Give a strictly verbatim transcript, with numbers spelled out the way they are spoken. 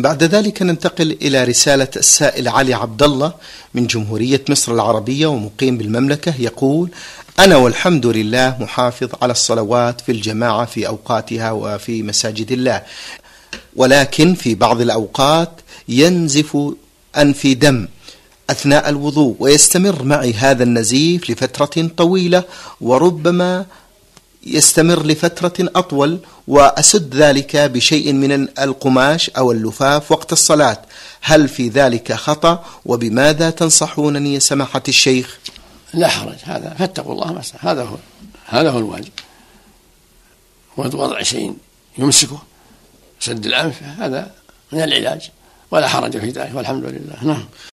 بعد ذلك ننتقل إلى رسالة السائل علي عبد الله من جمهورية مصر العربية ومقيم بالمملكة، يقول: أنا والحمد لله محافظ على الصلوات في الجماعة في أوقاتها وفي مساجد الله، ولكن في بعض الأوقات ينزف أنفي دم أثناء الوضوء، ويستمر معي هذا النزيف لفترة طويلة، وربما يستمر لفترة أطول، وأسد ذلك بشيء من القماش أو اللفاف وقت الصلاة. هل في ذلك خطأ؟ وبماذا تنصحونني يا سماحة الشيخ؟ لا حرج، هذا فاتقوا الله مسا. هذا هو هذا هو الواجب، وضع شيء يمسكه سد الأنف، هذا من العلاج ولا حرج في ذلك، والحمد لله. نعم.